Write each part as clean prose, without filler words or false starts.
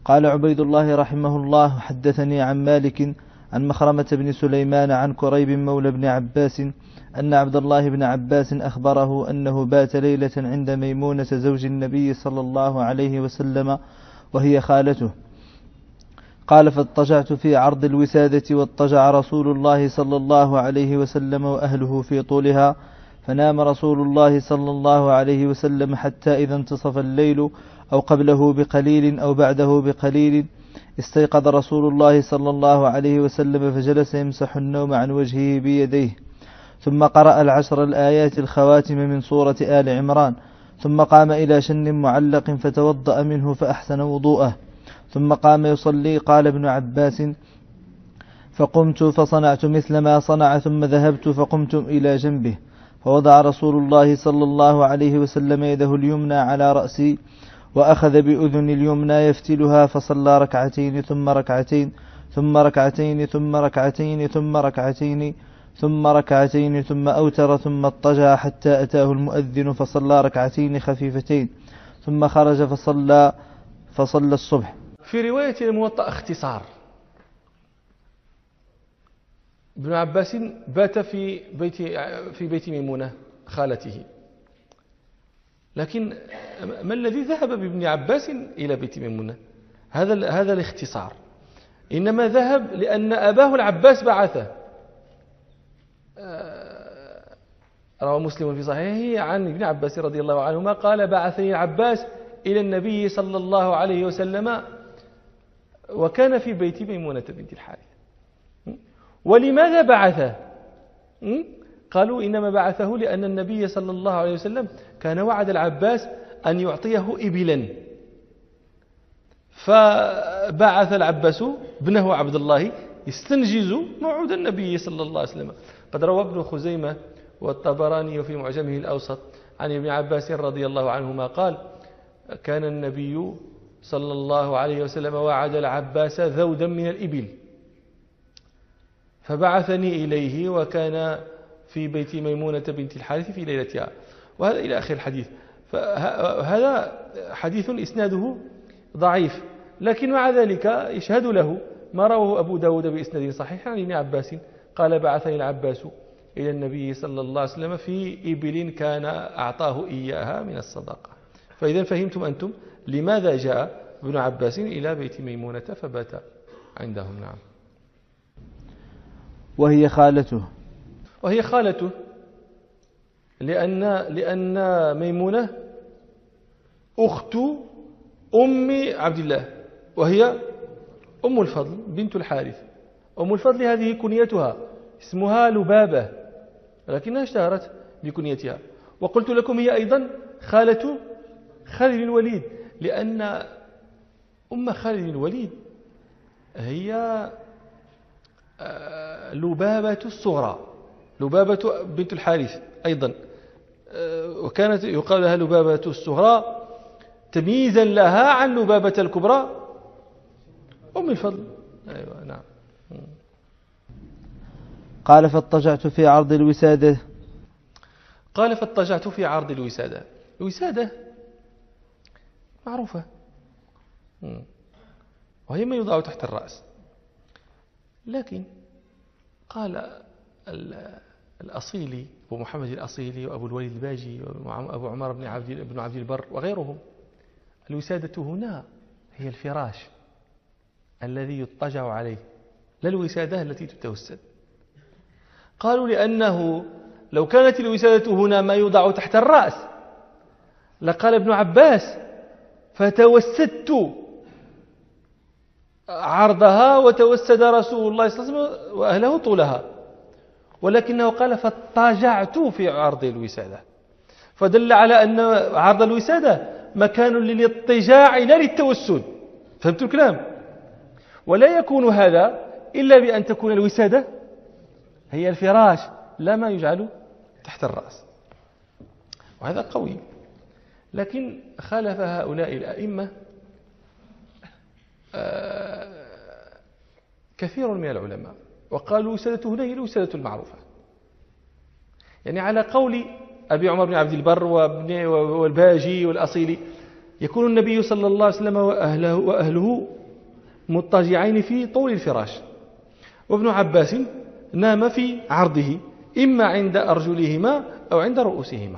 قال عبيد الله رحمه الله: حدثني عن مالك عن مخرمة بن سليمان عن كريب مولى بن عباس أن عبد الله بن عباس أخبره أنه بات ليلة عند ميمونة زوج النبي صلى الله عليه وسلم وهي خالته. قال: فاضطجعت في عرض الوسادة، واضطجع رسول الله صلى الله عليه وسلم وأهله في طولها، فنام رسول الله صلى الله عليه وسلم حتى إذا انتصف الليل أو قبله بقليل أو بعده بقليل استيقظ رسول الله صلى الله عليه وسلم فجلس يمسح النوم عن وجهه بيديه، ثم قرأ العشر الآيات الخواتم من سورة آل عمران، ثم قام إلى شن معلق فتوضأ منه فأحسن وضوءه، ثم قام يصلي. قال ابن عباس: فقمت فصنعت مثل ما صنع، ثم ذهبت فقمت إلى جنبه، فوضع رسول الله صلى الله عليه وسلم يده اليمنى على رأسي، وأخذ بأذن اليمنى يفتلها، فصلى ركعتين ثم ركعتين ثم ركعتين ثم ركعتين ثم ركعتين ثم ركعتين ثم أوتر، ثم اضطجع حتى أتاه المؤذن فصلى ركعتين خفيفتين، ثم خرج فصلى الصبح. في رواية الموطأ اختصار: ابن عباس بات في بيت ميمونة خالته، لكن ما الذي ذهب بابن عباس إلى بيت ميمونة؟ هذا الاختصار، إنما ذهب لأن أباه العباس بعثه. روى مسلم في صحيحه عن ابن عباس رضي الله عنهما قال: بعثني العباس إلى النبي صلى الله عليه وسلم وكان في بيت ميمونة بنت الحارث. ولماذا بعثه؟ قالوا: إنما بعثه لأن النبي صلى الله عليه وسلم كان وعد العباس أن يعطيه إبلا، فبعث العباس ابنه عبد الله يستنجز موعد النبي صلى الله عليه وسلم. قد روى ابن خزيمة والطبراني في معجمه الأوسط عن ابن عباس رضي الله عنهما قال: كان النبي صلى الله عليه وسلم وعد العباس ذودا من الإبل، فبعثني إليه وكان في بيت ميمونة بنت الحارث في ليلتها. وهذا إلى آخر الحديث. فهذا حديث إسناده ضعيف، لكن مع ذلك يشهد له ما رواه أبو داود بإسناد صحيح عن ابن عباس قال: بعثني العباس إلى النبي صلى الله عليه وسلم في إبل كان أعطاه إياها من الصدقة. فإذا فهمتم أنتم لماذا جاء ابن عباس إلى بيت ميمونة فبات عندهم. نعم. وهي خالته لأن ميمونة أخت أم عبد الله، وهي أم الفضل بنت الحارث. أم الفضل هذه كنيتها، اسمها لبابة، ولكنها اشتهرت بكنيتها. وقلت لكم هي أيضا خالة خالد بن الوليد، لأن أم خالد بن الوليد هي لبابة الصغرى، لبابة بنت الحارث أيضا، وكانت يقال لها لبابة الصغرى تمييزا لها عن لبابة الكبرى أم الفضل. أيوة نعم. قال: فاضطجعت في عرض الوسادة. قال: فاضطجعت في عرض الوسادة. الوسادة معروفة، وهي ما يوضع تحت الرأس، لكن قال الأصيلي أبو محمد الأصيلي وأبو الوليد الباجي وأبو عمر بن عبد البر وغيرهم: الوسادة هنا هي الفراش الذي يضطجع عليه، لا الوسادة التي تتوسد. قالوا: لأنه لو كانت الوسادة هنا ما يوضع تحت الرأس لقال ابن عباس: فتوسدت عرضها وتوسد رسول الله صلى الله عليه وسلم وأهله طولها، ولكنه قال: فاضطجعت في عرض الوسادة، فدل على أن عرض الوسادة مكان للاضطجاع لا للتوسد. فهمت الكلام؟ ولا يكون هذا إلا بأن تكون الوسادة هي الفراش لا ما يجعل تحت الرأس، وهذا قوي. لكن خالف هؤلاء الأئمة كثير من العلماء، وقالوا الوسادة هنا هي الوسادة المعروفة، يعني على قول أبي عمر بن عبد البر والباجي والأصيلي، يكون النبي صلى الله عليه وسلم وأهله مضطجعين في طول الفراش، وابن عباس نام في عرضه إما عند أرجلهما أو عند رؤوسهما.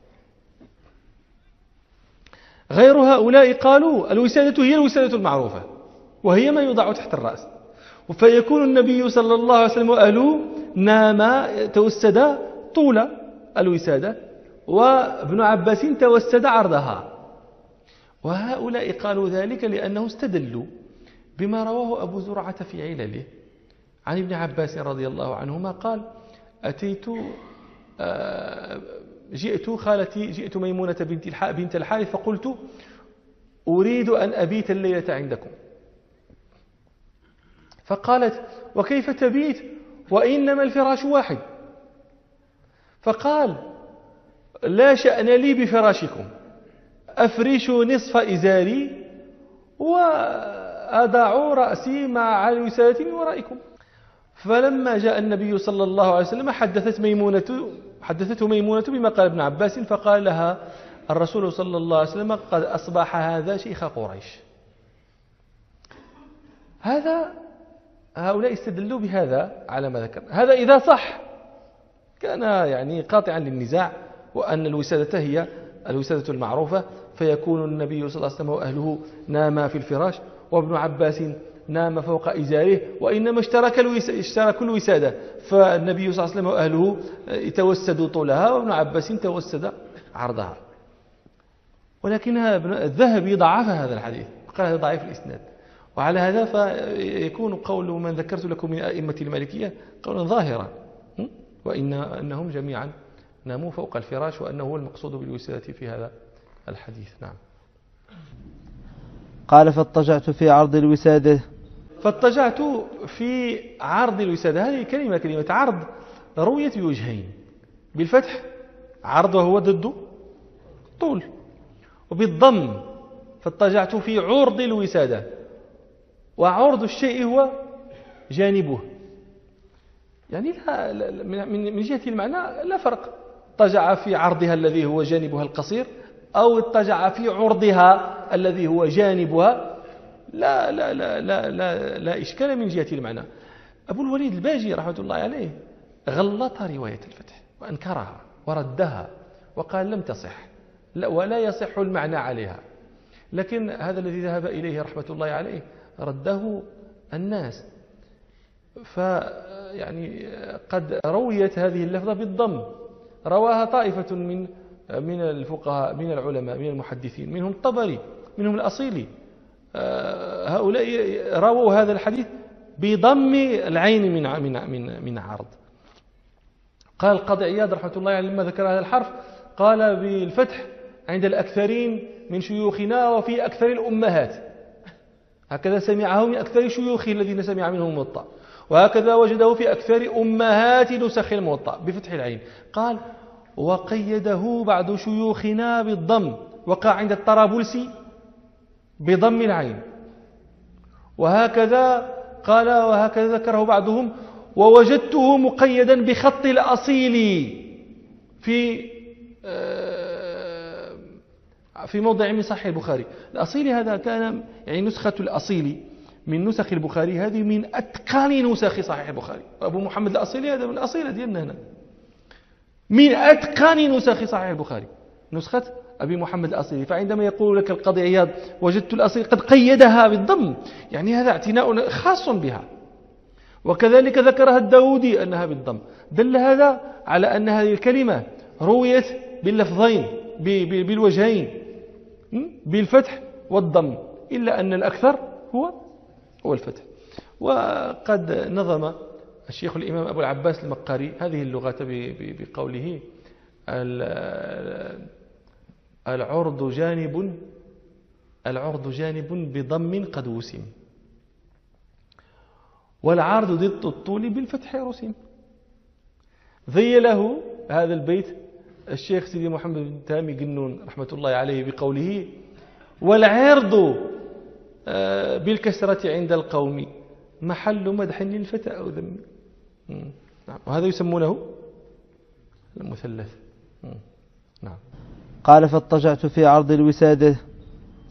غير هؤلاء قالوا الوسادة هي الوسادة المعروفة، وهي ما يوضع تحت الرأس، فيكون النبي صلى الله عليه وسلم وأهله نام توسد طول الوسادة، وابن عباس توسد عرضها. وهؤلاء قالوا ذلك لأنه استدلوا بما رواه أبو زرعة في علله عن ابن عباس رضي الله عنهما قال: جئت ميمونة بنت الحارث فقلت: أريد أن أبيت الليلة عندكم. فقالت: وكيف تبيت وإنما الفراش واحد؟ فقال: لا شأن لي بفراشكم، أفرش نصف إزاري وأضع رأسي مع الوسادة من ورائكم. فلما جاء النبي صلى الله عليه وسلم حدثته ميمونة بما قال ابن عباس، فقال لها الرسول صلى الله عليه وسلم: قد أصبح هذا شيخ قريش. هؤلاء استدلوا بهذا على ما ذكر. هذا إذا صح كان يعني قاطعا للنزاع، وأن الوسادة هي الوسادة المعروفة، فيكون النبي صلى الله عليه وسلم وأهله ناما في الفراش، وابن عباس نام فوق إزاره، وإنما اشتركوا الوسادة، فالنبي صلى الله عليه وسلم وأهله توسدوا طولها، وابن عباس توسد عرضها. ولكن الذهبي ضعف هذا الحديث، قال هذا ضعيف الإسناد. وعلى هذا فيكون قول من ذكرت لكم من أئمة المالكية قولا ظاهرا، أنهم جميعا ناموا فوق الفراش، وأنه هو المقصود بالوسادة في هذا الحديث. نعم. قال: فاضطجعت في عرض الوسادة. فاضطجعت في عرض الوسادة، هذه كلمة عرض رويت بوجهين: بالفتح عرض وهو ضد طول، وبالضم فاضطجعت في عرض الوسادة، وعرض الشيء هو جانبه، يعني من جهة المعنى لا فرق. اضطجع في عرضها الذي هو جانبها القصير، أو اضطجع في عرضها الذي هو جانبها، لا إشكال من جهة المعنى. أبو الوليد الباجي رحمة الله عليه غلط رواية الفتح وأنكرها وردها وقال لم تصح ولا يصح المعنى عليها، لكن هذا الذي ذهب إليه رحمة الله عليه رده الناس. فيعني قد رويت هذه اللفظة بالضم، رواها طائفة من الفقهاء من العلماء من المحدثين، منهم الطبري منهم الأصيلي، هؤلاء رووا هذا الحديث بضم العين من عرض. قال القاضي عياض رحمة الله عليه لما ذكر هذا الحرف قال بالفتح عند الأكثرين من شيوخنا وفي أكثر الأمهات، هكذا سمعه من أكثر شيوخه الذين سمع منهم الموطأ، وهكذا وجده في أكثر أمهات نسخ الموطأ بفتح العين. قال: وقيده بعض شيوخنا بالضم، وقع عند الطرابلسي بضم العين، وهكذا قال وهكذا ذكره بعضهم. ووجدته مقيدا بخط الأصيل في موضع من صحيح البخاري. الأصيل هذا كان يعني نسخة الأصيل من نسخ البخاري، هذه من أتقان نسخ صحيح البخاري. أبو محمد الأصيلي هذا من الأصيلة ديالنا هنا، من أتقان نسخ صحيح البخاري نسخة أبي محمد الأصيلي. فعندما يقول لك القاضي عياض وجدت الأصيل قد قيدها بالضم، يعني هذا اعتناء خاص بها. وكذلك ذكرها الداودي أنها بالضم، دل هذا على أن هذه الكلمة رويت باللفظين بالوجهين بالفتح والضم، إلا أن الأكثر هو الفتح. وقد نظم الشيخ الإمام أبو العباس المقاري هذه اللغة بقوله: العرض جانب بضم قد وسم، والعرض ضد الطول بالفتح رسم. ذيله هذا البيت الشيخ سيدي محمد بن تامي قنون رحمة الله عليه بقوله: والعرض بالكسرة عند القوم محل مدح للفتى أو ذم. وهذا يسمونه المثلث. نعم. قال: فاضطجعت في عرض الوسادة.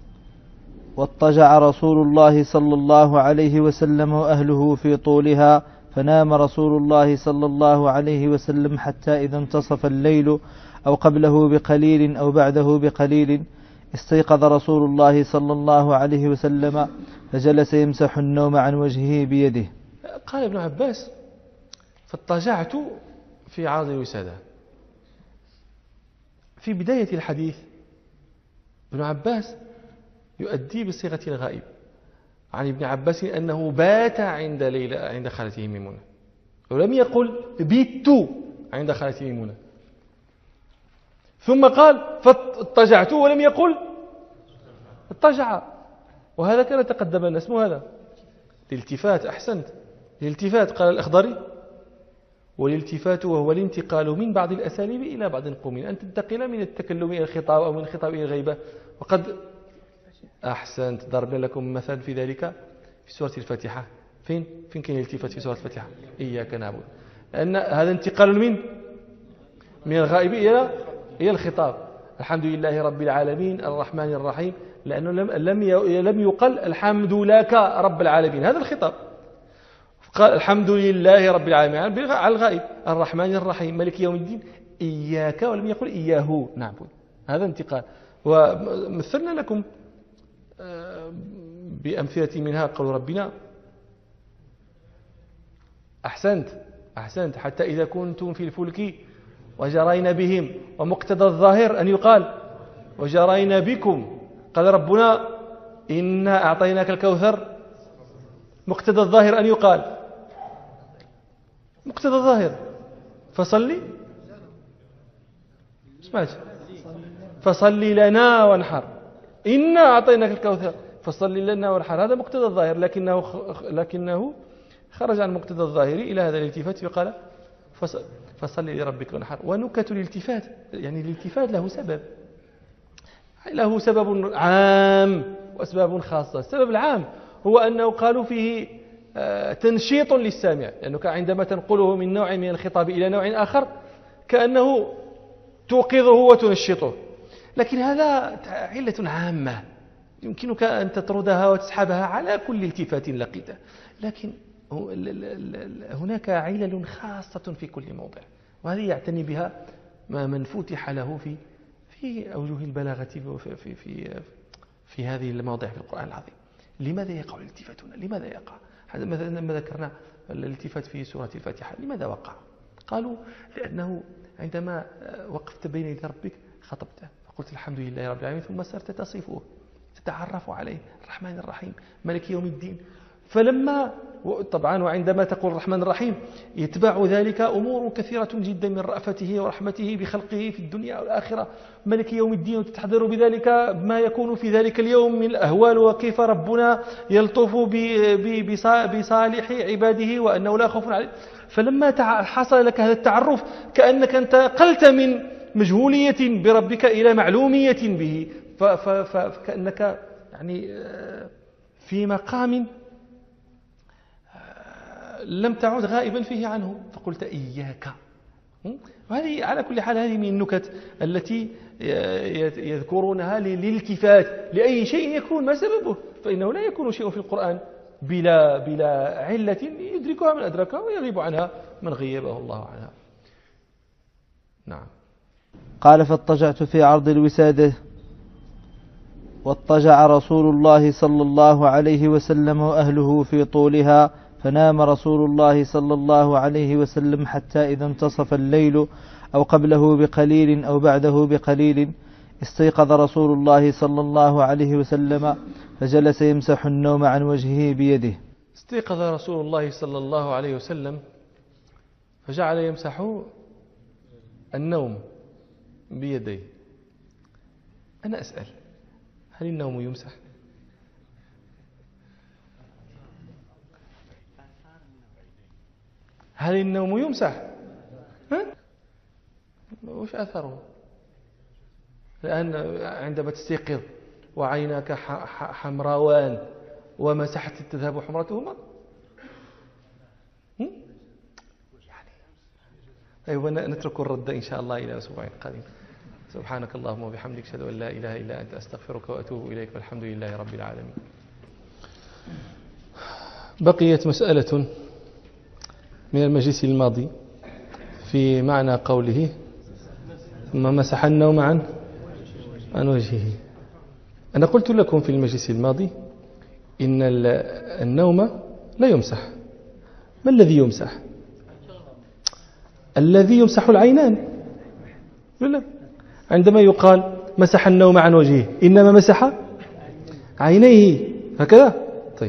واضطجع رسول الله صلى الله عليه وسلم وأهله في طولها، فنام رسول الله صلى الله عليه وسلم حتى إذا انتصف الليل أو قبله بقليل أو بعده بقليل استيقظ رسول الله صلى الله عليه وسلم فجلس يمسح النوم عن وجهه بيده. قال ابن عباس: فاضطجعت في عرض الوسادة. في بداية الحديث ابن عباس يؤدي بصيغة الغائب عن ابن عباس أنه بات عند ليلى عند خالته ميمونة، ولم يقل بيت عند خالته ميمونة. ثم قال فاضطجعت ولم يقل اضطجع، وهذا كان تقدم لنا اسمه هذا الالتفات. أحسنت، الالتفات قال الأخضري: والالتفات وهو الانتقال من بعض الأساليب إلى بعض القومين، أن تنتقل من التكلم إلى الخطاب أو من الخطاب إلى الغيبة. وقد أحسنت، ضربنا لكم مثال في ذلك في سورة الفاتحة. فين كان الالتفات في سورة الفاتحة؟ إياك نعبد، لأن هذا انتقال من الغائب إلى الخطاب. الحمد لله رب العالمين الرحمن الرحيم، لأنه لم يقل الحمد لك رب العالمين، هذا الخطاب. قال الحمد لله رب العالمين على الغائب، الرحمن الرحيم مالك يوم الدين، إياك، ولم يقل إياه نعبد، هذا انتقال. ومثلنا لكم بأمثلة منها قول ربنا: أحسنت حتى إذا كنتم في الفلك وجرين بهم، ومقتضى الظاهر أن يقال وجرين بكم. قال ربنا: إنا أعطيناك الكوثر. مقتضى الظاهر أن يقال مقتضى الظاهر فصلي، سمعت، فصلي لنا وانحر، إنا أعطيناك الكوثر فصلي لنا وانحر، هذا مقتضى الظاهر، لكنه خرج عن مقتضى الظاهر إلى هذا الالتفات، وقال فصلي لربك وانحر. ونكت الالتفات، يعني الالتفات له سبب عام وأسباب خاصة. السبب العام هو أنه قالوا فيه تنشيط للسامع، لأنك عندما تنقله من نوع من الخطاب إلى نوع آخر كأنه توقظه وتنشطه. لكن هذا علة عامة يمكنك أن تطردها وتسحبها على كل التفات لقيته، لكن هناك علل خاصة في كل موضع، وهذه يعتني بها من فتح له في أوجه البلاغة في هذه المواضع في القرآن العظيم. لماذا يقع الالتفات هنا؟ لماذا يقع؟ هذا مثلا لما ذكرنا الالتفات في سورة الفاتحة، لماذا وقع؟ قالوا لأنه عندما وقفت بين يدي ربك خطبته فقلت الحمد لله رب العالمين، ثم صرت تصفه، تتعرف عليه، الرحمن الرحيم مالك يوم الدين. فلما طبعا وعندما تقول الرحمن الرحيم يتبع ذلك أمور كثيرة جدا من رأفته ورحمته بخلقه في الدنيا والآخرة، ملك يوم الدين، وتتحضر بذلك ما يكون في ذلك اليوم من الأهوال، وكيف ربنا يلطف بصالح عباده وأنه لا خوف عليه. فلما حصل لك هذا التعرف كأنك انتقلت من مجهولية بربك إلى معلومية به، فكأنك يعني في مقام لم تعد غائبا فيه عنه، فقلت إياك. وهذه على كل حال هذه من النكت التي يذكرونها للالتفات لأي شيء يكون ما سببه، فإنه لا يكون شيء في القرآن بلا علة يدركها من أدركها ويغيب عنها من غيبه الله عنها. نعم. قال: فاضطجعت في عرض الوسادة، واضطجع رسول الله صلى الله عليه وسلم وأهله في طولها، فنام رسول الله صلى الله عليه وسلم حتى إذا انتصف الليل أو قبله بقليل أو بعده بقليل استيقظ رسول الله صلى الله عليه وسلم فجلس يمسح النوم عن وجهه بيده. استيقظ رسول الله صلى الله عليه وسلم فجعل يمسح النوم بيديه. أنا أسأل: هل النوم يمسح؟ هل النوم يمسح؟ وش أثره؟ لأن عندما تستيقظ وعيناك حمراوان ومسحت تذهب حمرتهما، يعني أيوة، نترك الرد إن شاء الله إلى أسبوع قادم. سبحانك اللهم وبحمدك أشهد أن لا إله إلا أنت أستغفرك وأتوب إليك والحمد لله رب العالمين. بقيت مسألة من المجلس الماضي في معنى قوله ثم مسح النوم عن وجهه. أنا قلت لكم في المجلس الماضي إن النوم لا يمسح. ما الذي يمسح؟ الذي يمسح العينان. لا، عندما يقال مسح النوم عن وجهه إنما مسح عينيه هكذا. طيب،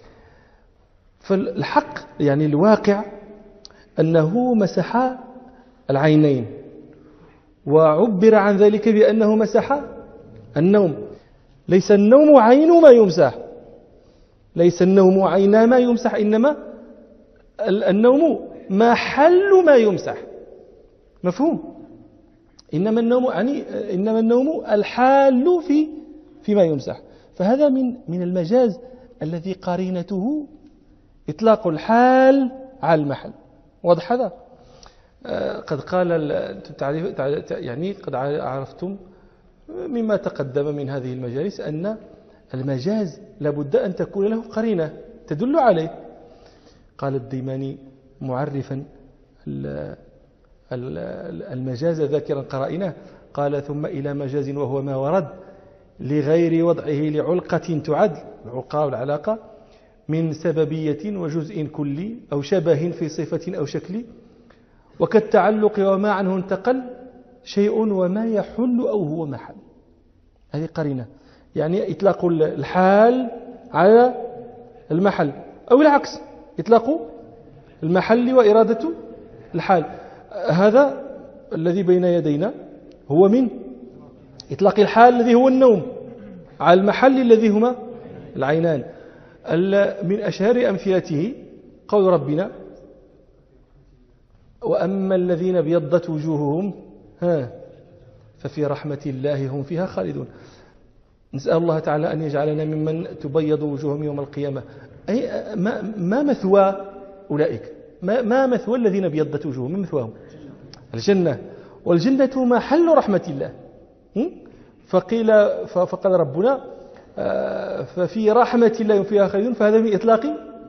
فالحق يعني الواقع أنه مسح العينين، وعبر عن ذلك بأنه مسح النوم. ليس النوم عين ما يمسح، ليس النوم عين ما يمسح، إنما النوم محل ما يمسح. مفهوم؟ إنما النوم الحال فيما يمسح. فهذا من المجاز الذي قرينته إطلاق الحال على المحل. واضح هذا؟ قد قال يعني قد عرفتم مما تقدم من هذه المجالس أن المجاز لابد أن تكون له قرينة تدل عليه. قال الديماني معرفا المجاز ذاكرا قرائنه، قال ثم إلى مجاز وهو ما ورد لغير وضعه لعلقة تعد العلقة والعلاقة من سببية وجزء كلي أو شبه في صفة أو شكل، وكالتعلق وما عنه انتقل شيء وما يحل أو هو محل. هذه قرينة، يعني إطلاق الحال على المحل، أو العكس إطلاق المحل وإرادة الحال. هذا الذي بين يدينا هو من إطلاق الحال الذي هو النوم على المحل الذي هما العينان. من أشهر أمثلته قول ربنا وأما الذين ابيضت وجوههم ففي رحمة الله هم فيها خالدون. نسأل الله تعالى أن يجعلنا ممن تبيض وجوههم يوم القيامة. أي ما مثوى أولئك؟ ما مثوى الذين ابيضت وجوههم؟ ما مثواهم؟ الجنة، والجنة محل رحمة الله. فقيل فقال ربنا ففي رحمة الله هم فيها خالدون، فهذا من إطلاق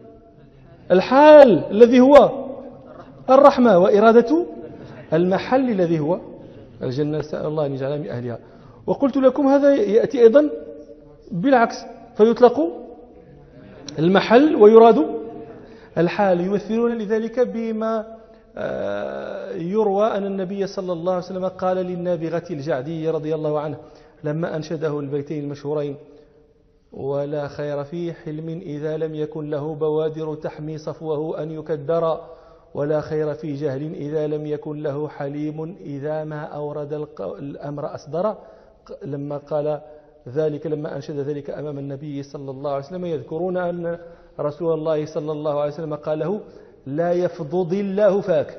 الحال الذي هو الرحمة وإرادة المحل الذي هو الجنة. نسأل الله أن يجعلنا من أهلها. وقلت لكم هذا يأتي أيضا بالعكس، فيطلق المحل ويراد الحال. يمثلون لذلك بما يروى أن النبي صلى الله عليه وسلم قال للنابغة الجعدي رضي الله عنه لما أنشده البيتين المشهورين: ولا خير في حلم إذا لم يكن له بوادر تحمي صفوه أن يكدر، ولا خير في جهل إذا لم يكن له حليم إذا ما أورد الأمر أصدر. لما قال ذلك، لما أنشد ذلك أمام النبي صلى الله عليه وسلم، يذكرون أن رسول الله صلى الله عليه وسلم قال له: لا يفضض الله فاك.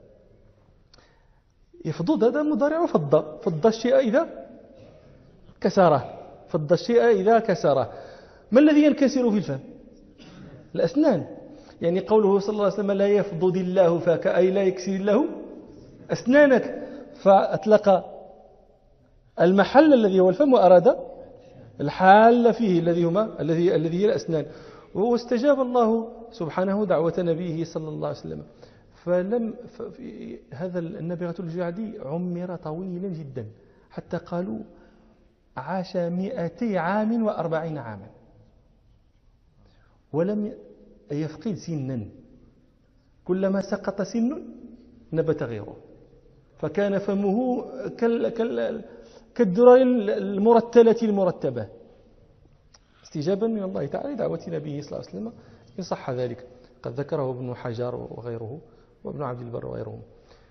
يفضض هذا مضارع فض الشيء إذا كسره، فض الشيء إذا كسره. ما الذي ينكسر في الفم؟ الأسنان. يعني قوله صلى الله عليه وسلم: لا يفضض الله فاك، أي لا يكسر الله أسنانك. فأطلق المحل الذي هو الفم وأراد الحال فيه الذي هي الأسنان. واستجاب الله سبحانه دعوة نبيه صلى الله عليه وسلم. هذا النابغة الجعدي عمر طويلا جدا، حتى قالوا عاش 200 عام و40 عاما ولم يفقد سنا. كلما سقط سن نبت غيره، فكان فمه كالدرر المرتلة المرتبة، استجابا من الله تعالى دعوة نبيه صلى الله عليه وسلم، إن صح ذلك. قد ذكره ابن حجر وغيره وابن عبد البر وغيرهم.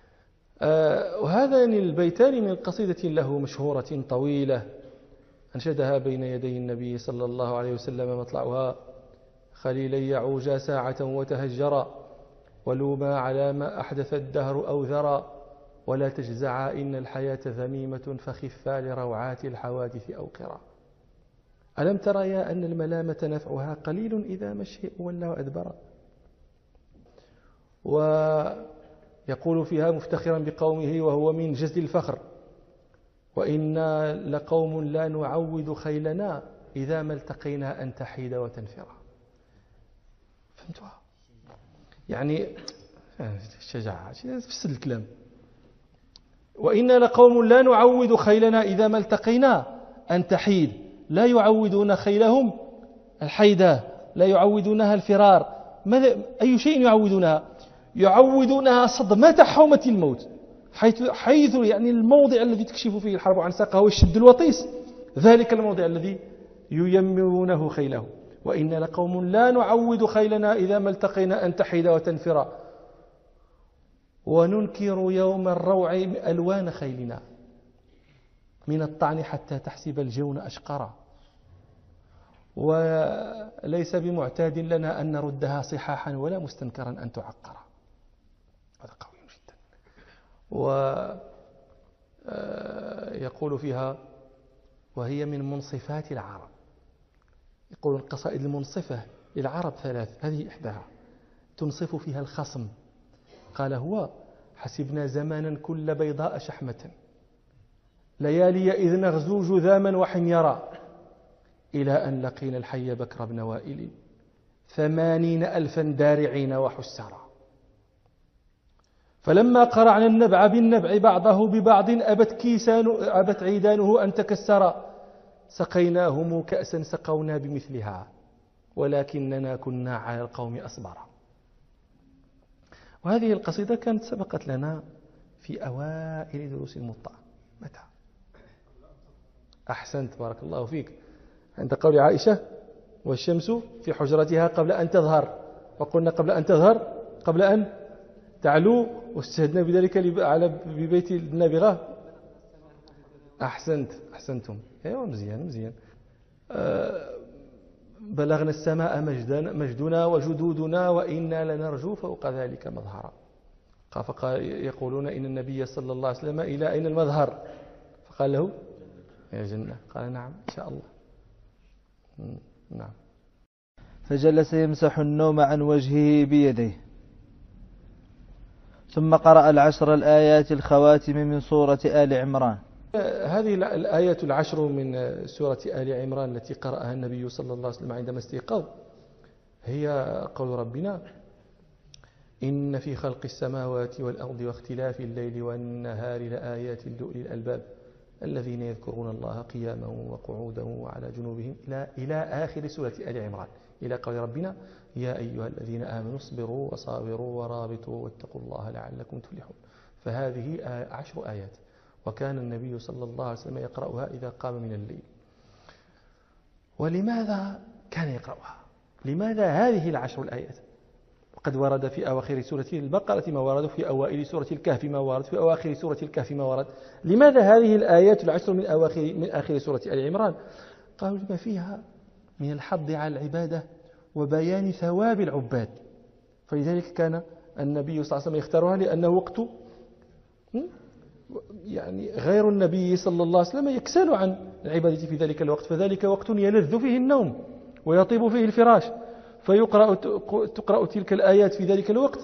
وهذان البيتان من قصيدة له مشهورة طويلة أنشدها بين يدي النبي صلى الله عليه وسلم، مطلعها: خليلي يعوجا ساعة وتهجرا، ولوما على ما أحدث الدهر أو ذرى، ولا تجزعا إن الحياة ذميمة، فخفا لروعات الحوادث أو قرا. ألم تريا أن الملامة نفعها قليل إذا ما الشيء ولى وأدبرا. ويقول فيها مفتخرا بقومه وهو من جزل الفخر: وإنا لقوم لا نعود خيلنا إذا ما التقينا أن تحيد وتنفر. فهمتوها؟ يعني الشجاعة تفسد الكلام. وإنا لقوم لا نعود خيلنا إذا ما التقينا أن تحيد. لا يعودون خيلهم الحيدة، لا يعودونها الفرار. أي شيء يعودونها؟ يعودونها صدمة حومة الموت، حيث يعني الموضع الذي تكشف فيه الحرب عن ساقها والشد الوطيس، ذلك الموضع الذي ييمرونه خيله. وإنا لقوم لا نعود خيلنا إذا ما التقينا أن تحيد وتنفر وننكر يوم الروع ألوان خيلنا من الطعن حتى تحسب الجون أشقرا وليس بمعتاد لنا أن نردها صحاحا ولا مستنكرا أن تعقر. هذا قوي جدا. ويقول فيها وهي من منصفات العرب. يقول القصائد المنصفة للعرب ثلاث، هذه إحداها تنصف فيها الخصم. قال هو حسبنا زمانا كل بيضاء شحمة ليالي إذ نغزو جذاما وحميرا إلى أن لقينا الحي بكر بن وائل 80,000 دارعين وحسارا فلما قرعنا النبع بالنبع بعضه ببعض أبت عيدانه أن تكسرا سقيناهم كأسا سقونا بمثلها ولكننا كنا على القوم أصبرا. وهذه القصيدة كانت سبقت لنا في أوائل دروس الموطأ. متى؟ أحسنت، بارك الله فيك. عند قول عائشة والشمس في حجرتها قبل أن تظهر، وقلنا قبل أن تظهر قبل أن تعلو، واستشهدنا بذلك ببيت النابغة. أحسنتم. أيوة مزيان. بلغنا السماء مجدنا وجدودنا وإنا لنرجو فوق ذلك مظهرا. يقولون إن النبي صلى الله عليه وسلم إلى أين المظهر؟ فقال له يا جنة. قال نعم إن شاء الله. نعم. فجلس يمسح النوم عن وجهه بيديه، ثم قرأ العشر الآيات الخواتم من سورة آل عمران. هذه الآية العشر من سورة آل عمران التي قرأها النبي صلى الله عليه وسلم عندما استيقظ هي قول ربنا إن في خلق السماوات والأرض واختلاف الليل والنهار لآيات لأولي الألباب الذين يذكرون الله قياما وقعودا وعلى جنوبهم إلى آخر سورة آل عمران، إلى قول ربنا يا أيها الذين آمنوا اصبروا وصابروا ورابطوا واتقوا الله لعلكم تفلحون. فهذه 10 آيات، وكان النبي صلى الله عليه وسلم يقرأها إذا قام من الليل. ولماذا كان يقرأها؟ لماذا هذه 10 الآيات؟ وقد ورد في أواخر سورة البقرة ما ورد، في أوائل سورة الكهف ما ورد، في أواخر سورة الكهف ما ورد. لماذا هذه الآيات العشر من آخر سورة آل عمران؟ قالوا لما فيها من الحض على العبادة وبيان ثواب العباد، فلذلك كان النبي صلى الله عليه وسلم يختارها، لأنه وقت يعني غير النبي صلى الله عليه وسلم يكسل عن العبادة في ذلك الوقت، فذلك وقت يلذ فيه النوم ويطيب فيه الفراش، تقرأ تلك الآيات في ذلك الوقت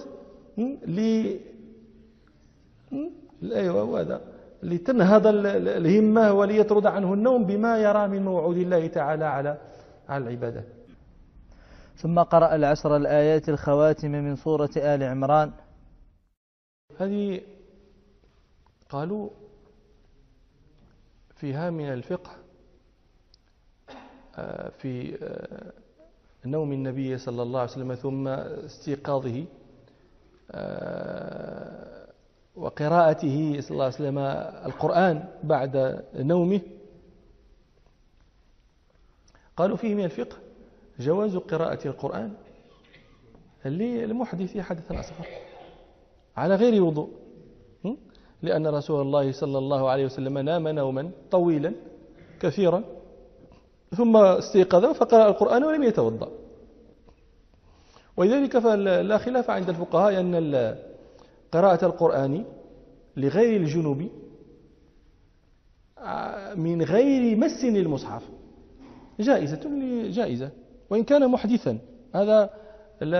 لتنهض الهمة وليطرد عنه النوم بما يرى من موعود الله تعالى على العبادة. ثم قرأ العشر الآيات الخواتم من سورة آل عمران. هذه قالوا فيها من الفقه في نوم النبي صلى الله عليه وسلم ثم استيقاظه وقراءته صلى الله عليه وسلم القرآن بعد نومه. قالوا فيه من الفقه جواز قراءة القرآن للمحدث حدثا أصغر على غير وضوء، لأن رسول الله صلى الله عليه وسلم نام نوما طويلا كثيرا ثم استيقظ فقرأ القرآن ولم يتوضأ. ولذلك فلا خلاف عند الفقهاء أن قراءة القرآن لغير الجنوب من غير مس للمصحف جائزة وإن كان محدثا. هذا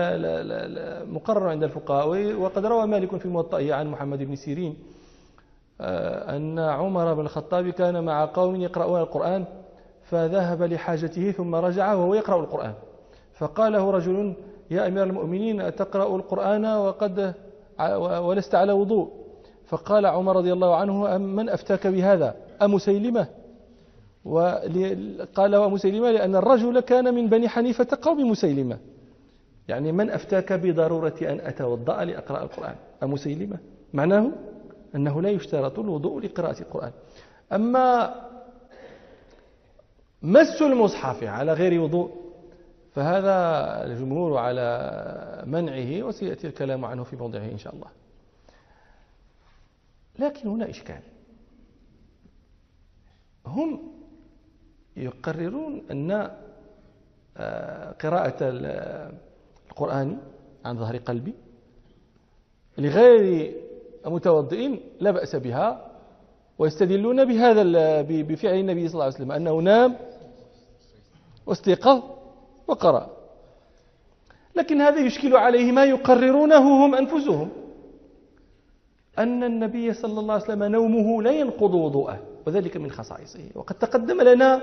لا مقرر عند الفقهاء. وقد روى مالك في موطئه عن محمد بن سيرين أن عمر بن الخطاب كان مع قوم يقرؤون القرآن، فذهب لحاجته ثم رجع وهو يقرأ القرآن، فقال له رجل: يا أمير المؤمنين، أتقرأ القرآن ولست على وضوء؟ فقال عمر رضي الله عنه: من أفتاك بهذا؟ أمسيلمة؟ قال: ومسيلمة لأن الرجل كان من بني حنيفة قوم مسيلمة، يعني من أفتاك بضرورة أن أتوضأ لأقرأ القرآن؟ أمسيلمة؟ معناه أنه لا يشترط الوضوء لقراءة القرآن. أما مس المصحف على غير وضوء فهذا الجمهور على منعه، وسيأتي الكلام عنه في موضعه إن شاء الله. لكن هنا إشكال، هم يقررون أن قراءة القرآن عن ظهر قلبي لغير متوضئين لا بأس بها، ويستدلون بفعل النبي صلى الله عليه وسلم أنه نام واستيقظ وقرأ. لكن هذا يشكل عليه ما يقررونه هم أنفسهم، أن النبي صلى الله عليه وسلم نومه لا ينقض وضوءه، وذلك من خصائصه. وقد تقدم لنا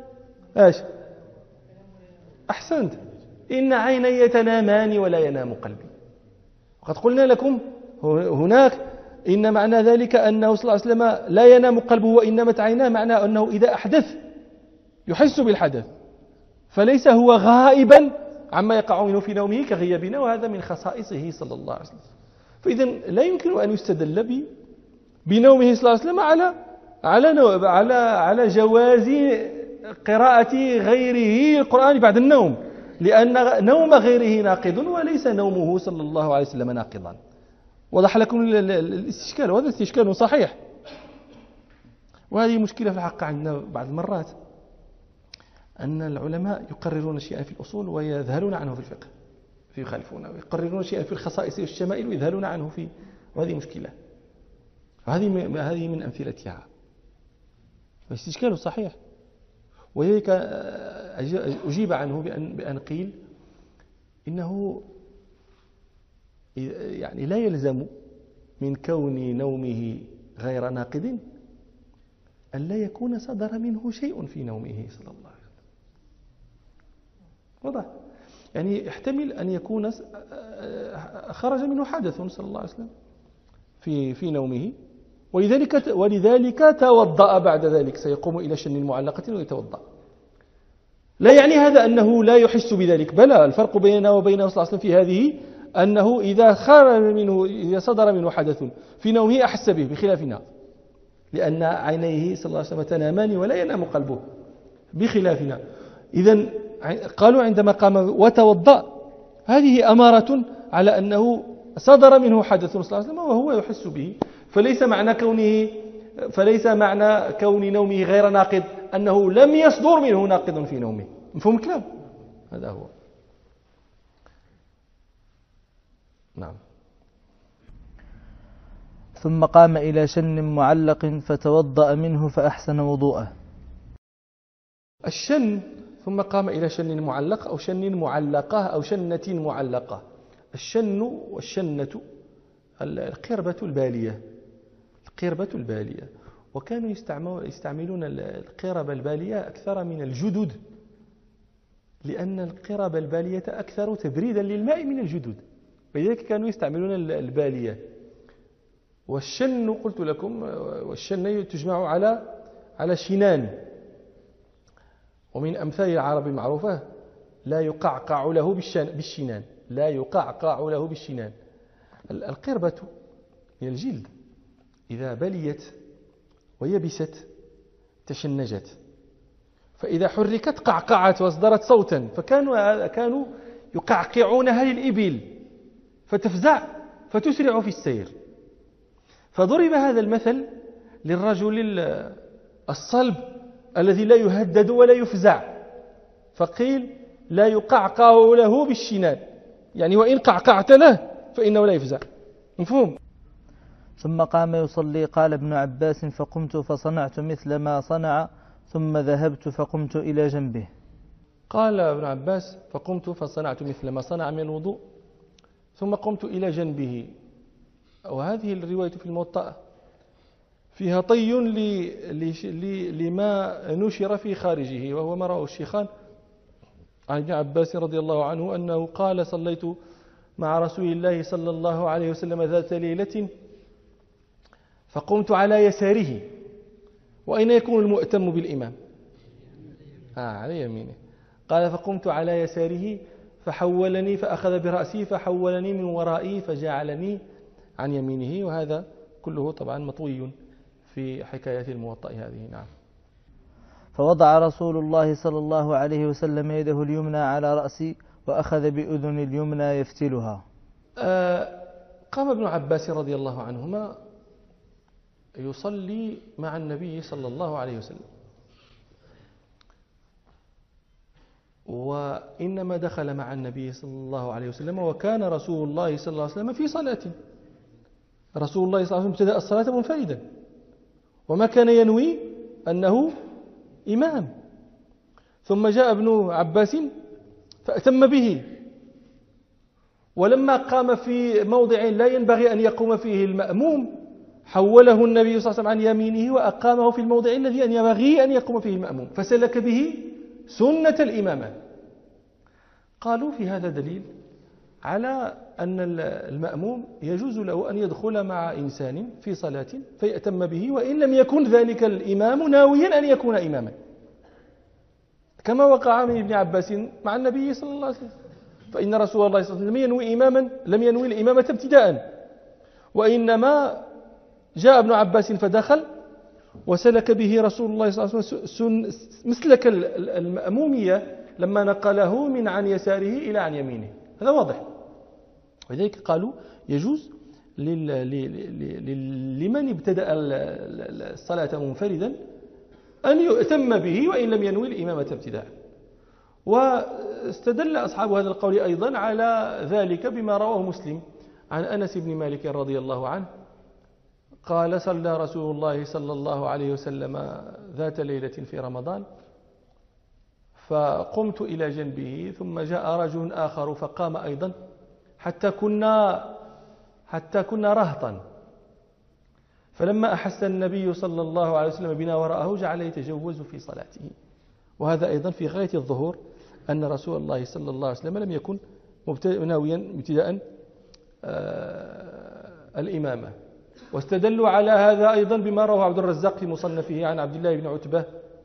أحسنت، إن عيني تنامان ولا ينام قلبي. وقد قلنا لكم هناك إن معنى ذلك أنه صلى الله عليه وسلم لا ينام قلبه وإنمت عيناه، معناه أنه إذا أحدث يحس بالحدث، فليس هو غائبا عما يقع منه في نومه كغيابنا، وهذا من خصائصه صلى الله عليه وسلم. فإذا لا يمكن أن يستدل بنومه صلى الله عليه وسلم على جواز قراءة غيره القرآن بعد النوم، لأن نوم غيره ناقض وليس نومه صلى الله عليه وسلم ناقضا. وضح لكم الاستشكال، وهذا استشكال صحيح. وهذه مشكلة في الحق عندنا بعض المرات، أن العلماء يقررون شيئا في الأصول ويذهلون عنه في الفقه، فيخالفونه، ويقررون شيئا في الخصائص والشمائل ويذهلون عنه وهذه مشكلة. هذه من أمثلتها، واستشكال صحيح. وذلك أجيب عنه بأن قيل إنه يعني لا يلزم من كون نومه غير ناقض أن لا يكون صدر منه شيء في نومه صلى الله عليه وسلم. واضح؟ يعني يحتمل أن يكون خرج منه حدث صلى الله عليه وسلم في نومه، ولذلك توضأ بعد ذلك، سيقوم إلى شن معلقة ويتوضأ. لا يعني هذا أنه لا يحس بذلك، بلى، الفرق بيننا وبينه صلى الله عليه وسلم في هذه أنه إذا صدر منه حدث في نومه أحس به، بخلافنا، لأن عينيه صلى الله عليه وسلم تنامان ولا ينام قلبه، بخلافنا. إذن قالوا عندما قام وتوضأ هذه أمارة على أنه صدر منه حدث صلى الله عليه وسلم وهو يحس به، فليس معنى كون نومه غير ناقض أنه لم يصدر منه ناقض في نومه. مفهوم الكلام؟ هذا هو. نعم. ثم قام إلى شن معلق فتوضأ منه فأحسن وضوءه. الشن، ثم قام إلى شن معلق أو شن معلقة أو شنة معلقة. الشن والشنة القربة البالية، وكانوا يستعملون القرب البالية أكثر من الجدد، لأن القرب البالية أكثر تبريدا للماء من الجدد، ولذلك كانوا يستعملون البالية. والشن قلت لكم، والشن تجمع على شنان، ومن أمثال العرب المعروفة لا يقعقع له بالشنان، لا يقعقع له بالشنان. القربة من الجلد إذا بليت ويبست تشنجت، فإذا حركت قعقعت واصدرت صوتا، فكانوا يقعقعونها للإبل فتفزع فتسرع في السير. فضرب هذا المثل للرجل الصلب الذي لا يهدد ولا يفزع، فقيل لا يقعقع له بالشنان، يعني وإن قعقعت له فإنه لا يفزع. مفهوم؟ ثم قام يصلي. قال ابن عباس: فقمت فصنعت مثل ما صنع، ثم ذهبت فقمت إلى جنبه. قال ابن عباس: فقمت فصنعت مثل ما صنع من الوضوء ثم قمت إلى جنبه. وهذه الرواية في الموطأ فيها طي لما نشر في خارجه، وهو ما رواه الشيخان عن ابن عباس رضي الله عنه أنه قال: صليت مع رسول الله صلى الله عليه وسلم ذات ليلة فقمت على يساره. وأين يكون المؤتم بالإمام؟ على يمينه. قال: فقمت على يساره فحولني فأخذ برأسي فحولني من ورائي فجعلني عن يمينه. وهذا كله طبعا مطوي في حكايات الموطأ هذه. نعم. فوضع رسول الله صلى الله عليه وسلم يده اليمنى على رأسي وأخذ بأذن اليمنى يفتلها. قام ابن عباس رضي الله عنهما يصلي مع النبي صلى الله عليه وسلم، وإنما دخل مع النبي صلى الله عليه وسلم وكان رسول الله صلى الله عليه وسلم في صلاة. رسول الله صلى الله عليه وسلم ابتدأ الصلاة منفردا وما كان ينوي أنه إمام، ثم جاء ابن عباس فأتم به، ولما قام في موضع لا ينبغي أن يقوم فيه المأموم حوله النبي صلى الله عليه وسلم عن يمينه وأقامه في الموضع الذي ينبغي أن يقوم فيه المأموم، فسلك به سنة الإمامة. قالوا في هذا دليل على أن المأموم يجوز له أن يدخل مع إنسان في صلاة فيأتم به وإن لم يكن ذلك الإمام ناويا أن يكون إماما، كما وقع من ابن عباس مع النبي صلى الله عليه وسلم. فإن رسول الله صلى الله عليه وسلم لم ينوي الإمامة ابتداء، وإنما جاء ابن عباس فدخل وسلك به رسول الله صلى الله عليه وسلم مسلك المأمومية لما نقله من عن يساره إلى عن يمينه. هذا واضح. ولذلك قالوا يجوز لمن ابتدأ الصلاة منفردا أن يؤتم به وإن لم ينوي الإمامة ابتداء. واستدل أصحاب هذا القول أيضا على ذلك بما رواه مسلم عن أنس بن مالك رضي الله عنه قال: صلى رسول الله صلى الله عليه وسلم ذات ليلة في رمضان فقمت إلى جنبه ثم جاء رجل آخر فقام أيضا حتى كنا رهطا، فلما أحس النبي صلى الله عليه وسلم بنا وراءه جعل يتجوز في صلاته. وهذا أيضا في غاية الظهور أن رسول الله صلى الله عليه وسلم لم يكن ناويا ابتداء الإمامة. واستدلوا على هذا أيضا بما رواه عبد الرزاق في مصنفه عن عبد الله بن عتبة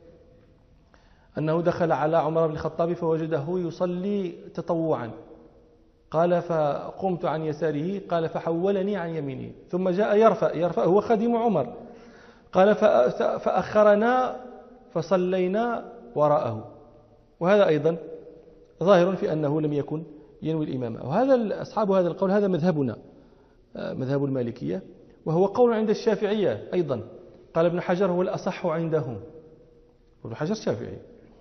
أنه دخل على عمر بن الخطاب فوجده يصلي تطوعا، قال: فقمت عن يساره، قال: فحولني عن يمينه، ثم جاء يرفع هو خادم عمر، قال: فأخرنا فصلينا وراءه. وهذا أيضا ظاهر في أنه لم يكن ينوي الإمامة. وهذا أصحاب هذا القول هذا مذهبنا، مذهب المالكية، وهو قول عند الشافعية أيضا. قال ابن حجر: هو الأصح عندهم. ابن حجر الشافعي.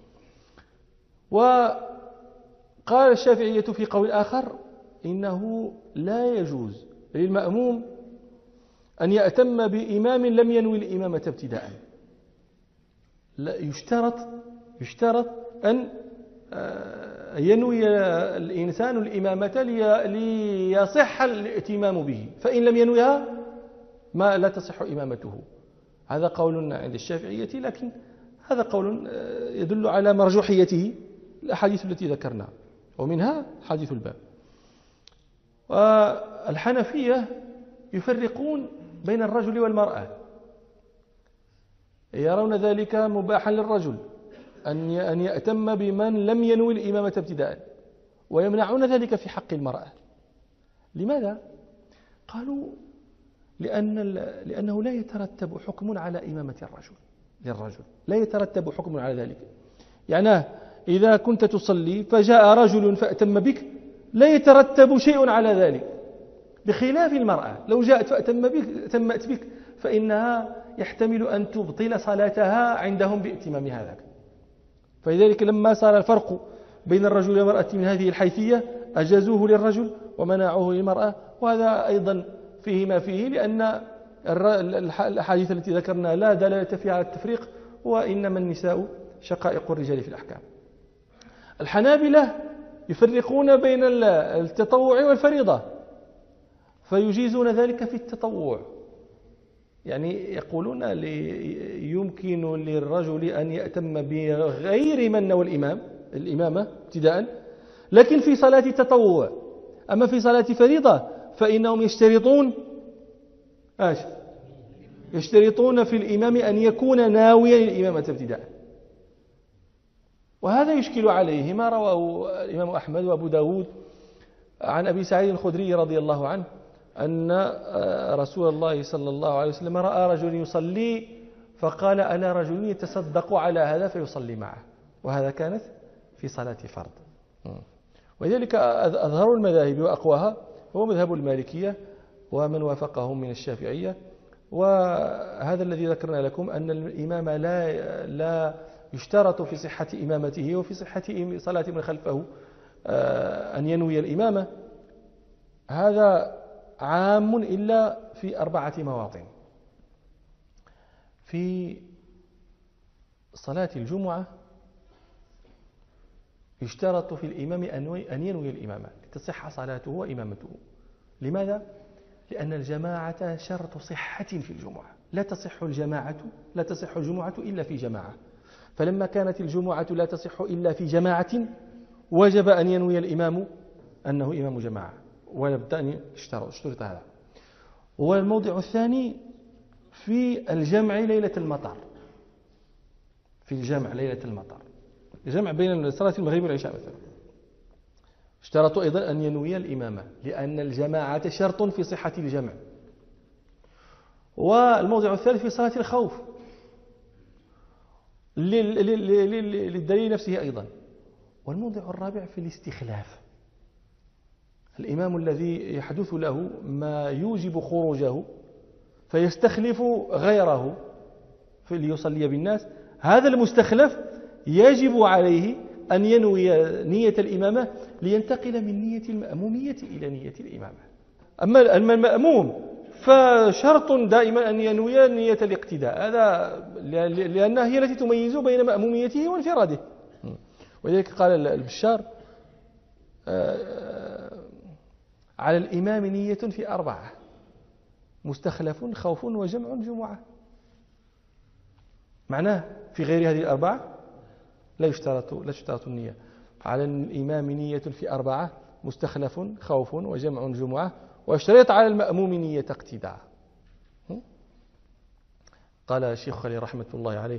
وقال الشافعية في قول آخر إنه لا يجوز للمأموم أن يأتم بإمام لم ينوي الإمامة ابتداء. لا، يشترط أن ينوي الإنسان الإمامة ليصح الائتمام به، فإن لم ينويها ما لا تصح إمامته. هذا قول عند الشافعية، لكن هذا قول يدل على مرجوحيته الأحاديث التي ذكرناها، ومنها حديث الباب. والحنفية يفرقون بين الرجل والمرأة، يرون ذلك مباحا للرجل أن يأتم بمن لم ينوي الإمامة ابتداء، ويمنعون ذلك في حق المرأة. لماذا؟ قالوا لأنه لا يترتب حكم على إمامة للرجل، لا يترتب حكم على ذلك. يعني إذا كنت تصلي فجاء رجل فأتم بك لا يترتب شيء على ذلك، بخلاف المرأة لو جاءت فأتمت بك فإنها يحتمل أن تبطل صلاتها عندهم بائتمامها ذاك. فلذلك لما صار الفرق بين الرجل والمرأة من هذه الحيثية أجازوه للرجل ومنعوه للمرأة. وهذا أيضا فيه ما فيه، لأن الأحاديث التي ذكرنا لا دلالة فيها على التفريق، وإنما النساء شقائق الرجال في الأحكام. الحنابلة يفرقون بين التطوع والفريضة، فيجيزون ذلك في التطوع، يعني يقولون يمكن للرجل أن يأتم بغير من نوى الإمامة ابتداء، لكن في صلاة التطوع. أما في صلاة فريضة فإنهم يشترطون في الإمام أن يكون ناويا الإمامة ابتداء. وهذا يشكل عليه ما رواه الإمام أحمد وأبو داود عن أبي سعيد الخدري رضي الله عنه أن رسول الله صلى الله عليه وسلم رأى رجل يصلي فقال: ألا رجل يتصدق على هذا فيصلي معه. وهذا كانت في صلاة فرض. ولذلك أظهر المذاهب وأقواها هو مذهب المالكية ومن وافقهم من الشافعية. وهذا الذي ذكرنا لكم أن الإمام لا يشترط في صحة إمامته وفي صحة صلاة من خلفه أن ينوي الإمامة. هذا عام إلا في 4 مواطن. في صلاة الجمعة يشترط في الإمام أن ينوي الإمامة لتصح صلاته وإمامته. لماذا؟ لأن الجماعة شرط صحة في الجمعة. لا تصح الجمعة إلا في جماعة. فلما كانت الجمعة لا تصح إلا في جماعة وجب أن ينوي الإمام أنه إمام جماعة، ولابد أن يشترط هذا. والموضع الثاني في الجمع ليلة المطر. الجمع بين صلاة المغرب والعشاء مثلا اشترطوا أيضا أن ينوي الإمامة، لأن الجماعة شرط في صحة الجمع. والموضع الثالث في صلاة الخوف للدليل نفسه أيضا. والموضع الرابع في الاستخلاف. الإمام الذي يحدث له ما يوجب خروجه فيستخلف غيره ليصلي بالناس، هذا المستخلف يجب عليه أن ينوي نية الإمامة لينتقل من نية المأمومية إلى نية الإمامة. أما المأموم فشرط دائما أن ينوي نية الاقتداء، هذا لأنها هي التي تميز بين مأموميته وانفراده. ولذلك قال البشار: على الإمام نية في 4: مستخلف، خوف، وجمع، جمعة. معناه في غير هذه 4 لا يشترط النية. على الإمام نية في 4: مستخلف، خوف، وجمع، جمعة. واشترط على المأموم نية اقتداء. قال الشيخ خليل رحمة الله عليه: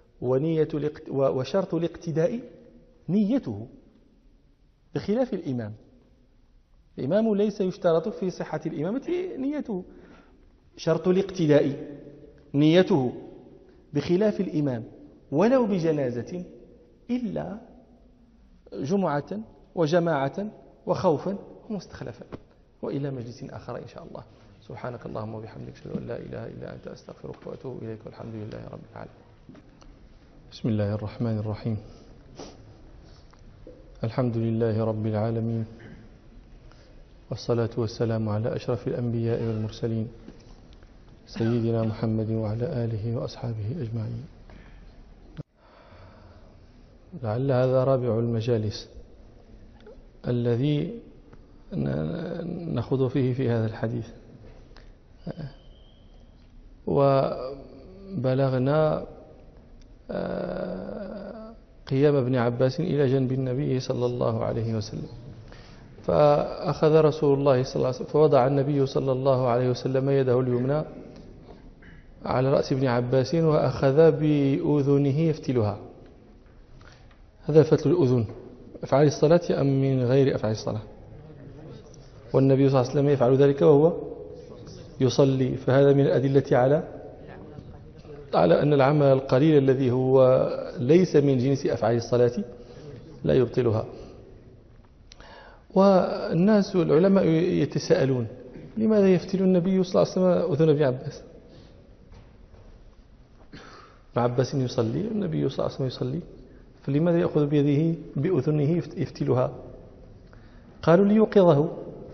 وشرط الاقتداء نيته، بخلاف الإمام. الإمام ليس يشترط في صحة الإمامة نيته، شرط الاقتداء نيته، بخلاف الإمام، ولو بجنازة إلا جمعة وجماعة وخوفا ومستخلفا. وإلى مجلس آخر إن شاء الله. سبحانك اللهم وبحمدك، أشهد أن لا إله إلا أنت، أستغفرك وأتوب إليك، والحمد لله رب العالمين. بسم الله الرحمن الرحيم. الحمد لله رب العالمين، والصلاة والسلام على أشرف الأنبياء والمرسلين، سيدنا محمد وعلى آله وأصحابه أجمعين. لعل هذا رابع المجالس الذي نخوض فيه في هذا الحديث. وبلغنا قيام ابن عباس إلى جنب النبي صلى الله عليه وسلم، فأخذ رسول الله صلى الله عليه وسلم، فوضع النبي صلى الله عليه وسلم يده اليمنى على رأس ابن عباس وأخذ بأذنه يفتلها. هذا فتل الأذن أفعال الصلاة أم من غير أفعال الصلاة؟ والنبي صلى الله عليه وسلم يفعل ذلك وهو يصلي. فهذا من الأدلة على أن العمل القليل الذي هو ليس من جنس أفعال الصلاة لا يبطلها. والناس والعلماء يتساءلون: لماذا يفتل النبي صلى الله عليه وسلم أذن ابن عباس؟ ابن عباس يصلي والنبي صلى الله عليه وسلم يصلي، فلماذا يأخذ بيده بأذنه يفتلها؟ قالوا: ليوقظه،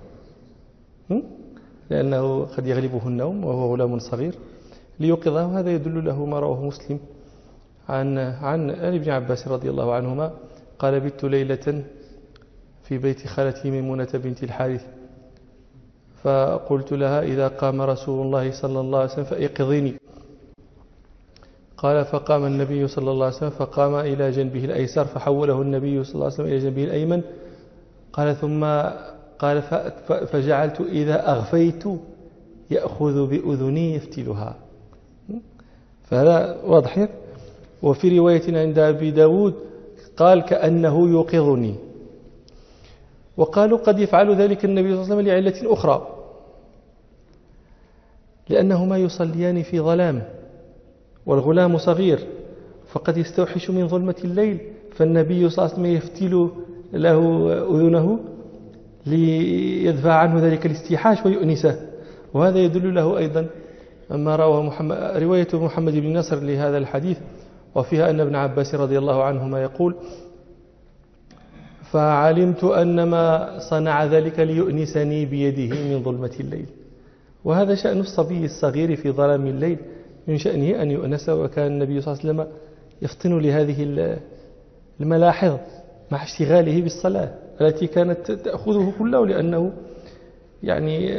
لأنه قد يغلبه النوم وهو غلام صغير، ليوقظه. هذا يدل له ما رواه مسلم عن ابن عباس رضي الله عنهما قال: بت ليلة في بيت خالتي ميمونة بنت الحارث، فقلت لها إذا قام رسول الله صلى الله عليه وسلم فإيقظيني. قال فقام النبي صلى الله عليه وسلم فقام إلى جنبه الأيسر فحوله النبي صلى الله عليه وسلم إلى جنبه الأيمن. قال فجعلت إذا أغفيت يأخذ بأذني يفتلها. فهذا واضح. وفي رواية عند أبي داود قال كأنه يوقظني. وقالوا قد يفعل ذلك النبي صلى الله عليه وسلم لعلة أخرى، لأنهما يصليان في ظلام والغلام صغير فقد يستوحش من ظلمة الليل، فالنبي صلى الله عليه وسلم يفتل له أذنه ليدفع عنه ذلك الاستيحاش ويؤنسه. وهذا يدل له أيضا ما رواه رواية محمد بن نصر لهذا الحديث، وفيها أن ابن عباس رضي الله عنهما يقول فعلمت أنما صنع ذلك ليؤنسني بيده من ظلمة الليل. وهذا شأن الصبي الصغير في ظلام الليل، من شأنه أن يؤنس. وكان النبي صلى الله عليه وسلم يفطن لهذه الملاحظ مع اشتغاله بالصلاة التي كانت تأخذه كله، لأنه يعني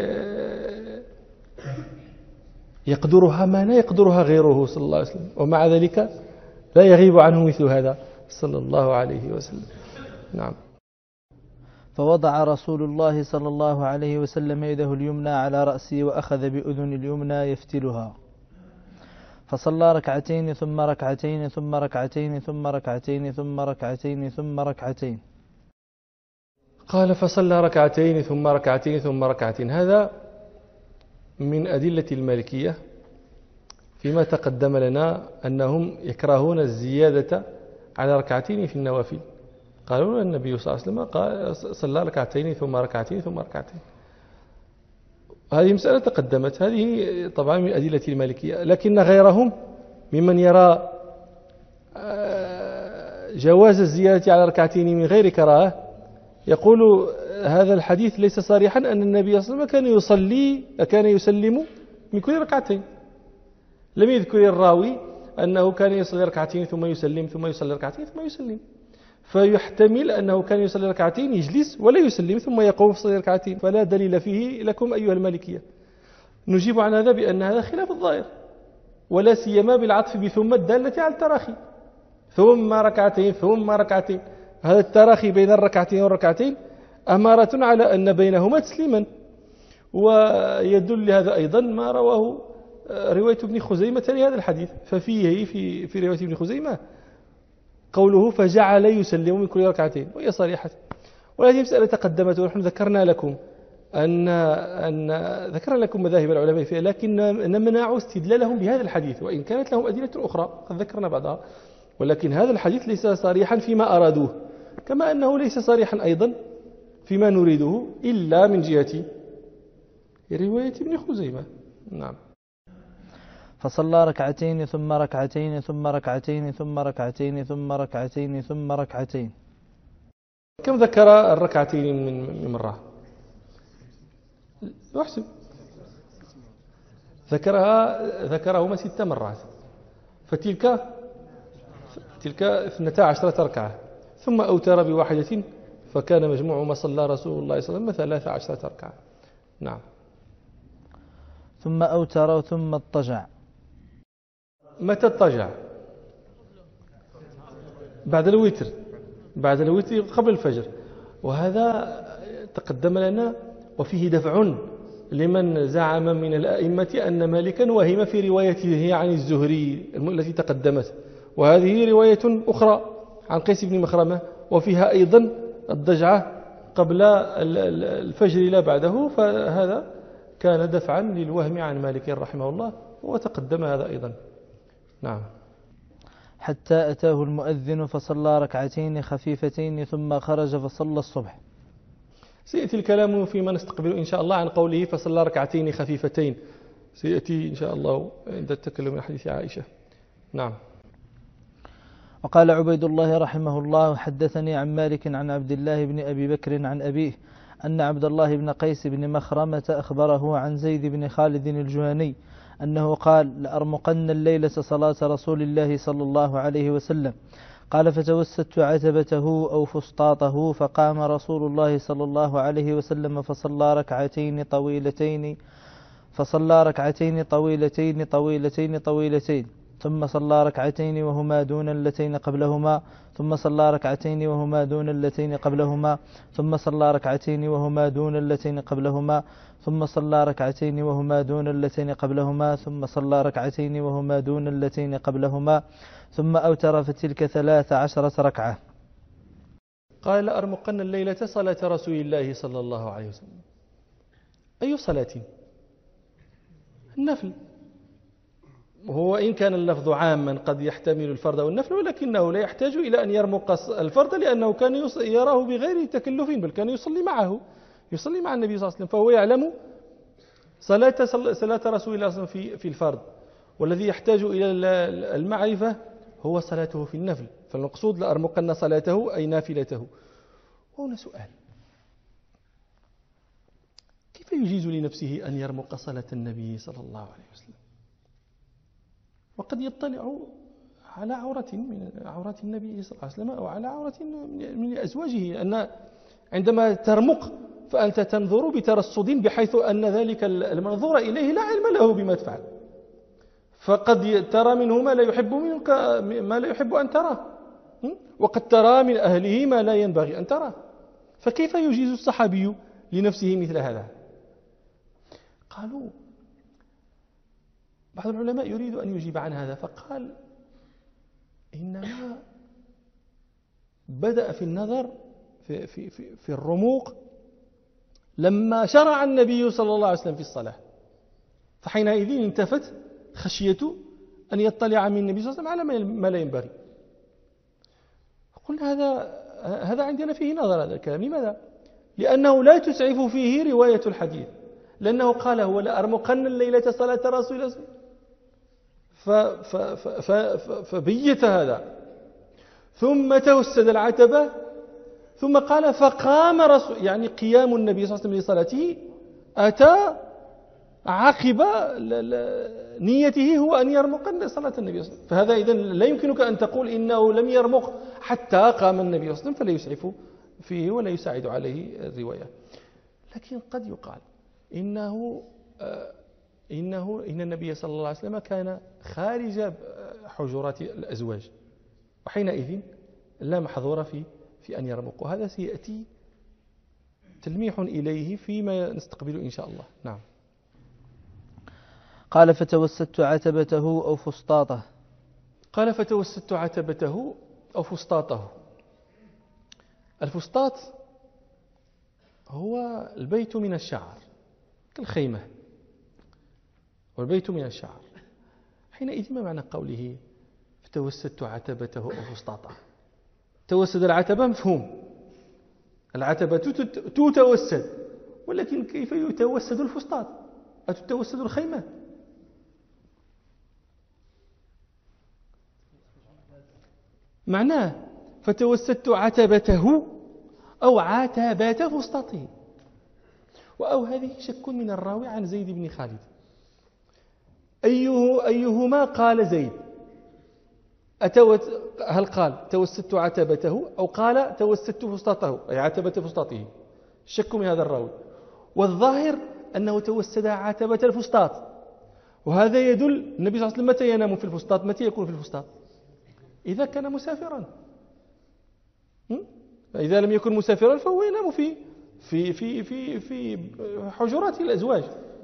يقدرها ما لا يقدرها غيره صلى الله عليه وسلم، ومع ذلك لا يغيب عنه مثل هذا صلى الله عليه وسلم. نعم. فوضع رسول الله صلى الله عليه وسلم يده اليمنى على رأسي وأخذ بأذن اليمنى يفتلها، فصلى ركعتين ثم ركعتين ثم ركعتين ثم ركعتين ثم ركعتين ثم ركعتين. قال فصلى ركعتين ثم ركعتين ثم ركعتين. هذا من أدلة المالكية فيما تقدم لنا أنهم يكرهون الزيادة على ركعتين في النوافل. قالوا النبي صلى الله عليه وسلم قال صلى ركعتين ثم ركعتين ثم ركعتين. هذه مسألة تقدمت، هذه طبعا من أدلة المالكية. لكن غيرهم ممن يرى جواز الزيادة على ركعتين من غير كراهة يقول هذا الحديث ليس صريحا أن النبي صلى الله عليه وسلم كان يسلم من كل ركعتين. لم يذكر الراوي أنه كان يصلي ركعتين ثم يسلم ثم يصلي ركعتين ثم يسلم، فيحتمل أنه كان يصلي ركعتين يجلس ولا يسلم ثم يقوم في صلاة ركعتين، فلا دليل فيه لكم أيها المالكية. نجيب عن هذا بأن هذا خلاف الظاهر، ولا سيما بالعطف بثم الدالة على التراخي، ثم ركعتين ثم ركعتين. هذا التراخي بين الركعتين والركعتين أمارة على أن بينهما تسليما. ويدل هذا أيضا ما رواه رواية ابن خزيمة لهذا الحديث، ففيه في رواية ابن خزيمة قوله فجعل يسلم من كل ركعتين، وهي صريحة. وهذه مسألة تقدمت ونحن ذكرنا لكم ذكرنا لكم مذاهب العلماء فيها، لكن نمنع استدلالهم بهذا الحديث وإن كانت لهم أدلة أخرى قد ذكرنا بعضها، ولكن هذا الحديث ليس صريحا فيما أرادوه، كما أنه ليس صريحا أيضا فيما نريده إلا من جهة رواية ابن خزيمة. نعم. فصلى ركعتين ثم ركعتين ثم ركعتين ثم ركعتين ثم ركعتين ثم ركعتين. كم ذكر الركعتين من مرة؟ أحسن، ذكرهما 6 مرات، فتلك 12 ركعة، ثم أوتر بواحدة، فكان مجموع ما صلى رسول الله صلى الله عليه وسلم 13 ركعة. نعم. ثم أوتر ثم اضطجع. متى اضطجع؟ بعد الوتر قبل الفجر. وهذا تقدم لنا، وفيه دفع لمن زعم من الأئمة أن مالكا وهم في روايته عن الزهري التي تقدمت، وهذه رواية أخرى عن قيس بن مخرمة وفيها أيضا الضجعة قبل الفجر لا بعده، فهذا كان دفعا للوهم عن مالك رحمه الله، وتقدم هذا أيضا. نعم. حتى أتاه المؤذن فصلى ركعتين خفيفتين ثم خرج فصلى الصبح. سيأتي الكلام فيما نستقبل إن شاء الله عن قوله فصلى ركعتين خفيفتين، سيأتي إن شاء الله عند التكلم عن حديث عائشة. نعم. وقال عبيد الله رحمه الله حدثني عن مالك عن عبد الله بن أبي بكر عن أبيه أن عبد الله بن قيس بن مخرمة أخبره عن زيد بن خالد الجهني أنه قال لأرمقن الليلة صلاة رسول الله صلى الله عليه وسلم. قال فتوسدت عتبته أو فسطاطه فقام رسول الله صلى الله عليه وسلم فصلى ركعتين طويلتين ثم صلى ركعتين وهما دون اللتين قبلهما ثم صلى ركعتين وهما دون اللتين قبلهما ثم صلى ركعتين وهما دون اللتين قبلهما ثم صلى ركعتين وهما دون اللتين قبلهما ثم صلى ركعتين وهما دون اللتين قبلهما ثم أوتر فتلك 13 ركعة. قال لأرمقن الليلة صلاة رسول الله صلى الله عليه وسلم. أي صلاة؟ النفل. هو إن كان اللفظ عاما قد يحتمل الفرض والنفل، ولكنه لا يحتاج إلى أن يرمق الفرض، لأنه كان يراه بغير تكلف، بل كان يصلي مع النبي صلى الله عليه وسلم، فهو يعلم صلاة رسول الله صلى الله عليه وسلم في الفرض، والذي يحتاج إلى المعرفة هو صلاته في النفل. فالمقصود لأرمقن صلاته أي نافلته. وهنا سؤال: كيف يجيز لنفسه أن يرمق صلاة النبي صلى الله عليه وسلم وقد يطلع على عورة من عورات النبي صلى الله عليه وسلم أو على عورة من أزواجه؟ أن عندما ترمق فأنت تنظر بترصد، بحيث أن ذلك المنظور إليه لا علم له بما تفعل، فقد ترى منه ما لا يحب منك، ما لا يحب أن تراه، وقد ترى من أهله ما لا ينبغي أن تراه. فكيف يجيز الصحابي لنفسه مثل هذا؟ قالوا بعض العلماء يريد أن يجيب عن هذا، فقال: إنما بدأ في النظر في الرموق لما شرع النبي صلى الله عليه وسلم في الصلاة، فحينئذ انتفت خشية أن يطلع من النبي صلى الله عليه وسلم على ما لا ينبغي. قلنا هذا عندنا فيه نظر، هذا الكلام. لماذا؟ لأنه لا تسعف فيه رواية الحديث، لأنه قال: هو لأرمقن الليلة صلاة رسول الله، فبيت هذا، ثم توسد العتبة، ثم قال: فقام رسول، يعني قيام النبي صلى الله عليه وسلم لصلاته أتى عقب نيته هو أن يرمق صلاة النبي صلى الله عليه وسلم. فهذا إذن لا يمكنك أن تقول إنه لم يرمق حتى قام النبي صلى الله عليه وسلم، فلا يسعف فيه ولا يساعد عليه الرواية. لكن قد يقال إن النبي صلى الله عليه وسلم كان خارج حجرات الأزواج، وحينئذ لا محظور في أن يرمق. وهذا سيأتي تلميح إليه فيما نستقبل إن شاء الله. نعم. قال: فتوسدت عتبته أو فسطاطه. قال: فتوسدت عتبته أو فسطاطه. الفسطاط هو البيت من الشعر كالخيمة، والبيت من الشعر. حينئذ ما معنى قوله فتوسدت عتبته أو فسطاطه؟ توسد العتبة مفهوم، العتبة تتوسد، ولكن كيف يتوسد الفسطاط؟ أتتوسد الخيمة؟ معناه فتوسدت عتبته أو عتبات فسطاطه. أو هذه شك من الراوي عن زيد بن خالد، أيهما قال زيد؟ هل قال توسدت عتبته أو قال توسدت فسطاطه أي عتبة فسطاطه؟ الشك من هذا الراوي. والظاهر أنه توسد عتبة الفسطاط، وهذا يدل النبي صلى الله عليه وسلم متى ينام في الفسطاط؟ متى يكون في الفسطاط؟ إذا كان مسافرا. فإذا لم يكن مسافرا فهو ينام في حجرات الأزواج.